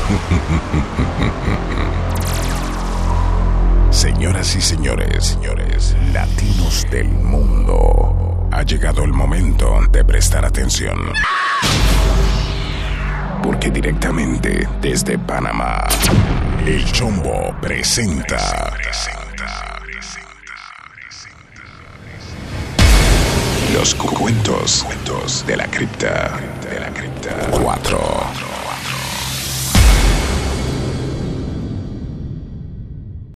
Señoras y señores, latinos del mundo, ha llegado el momento de prestar atención. Porque directamente desde Panamá, El Chombo presenta los cuentos de la cripta 4.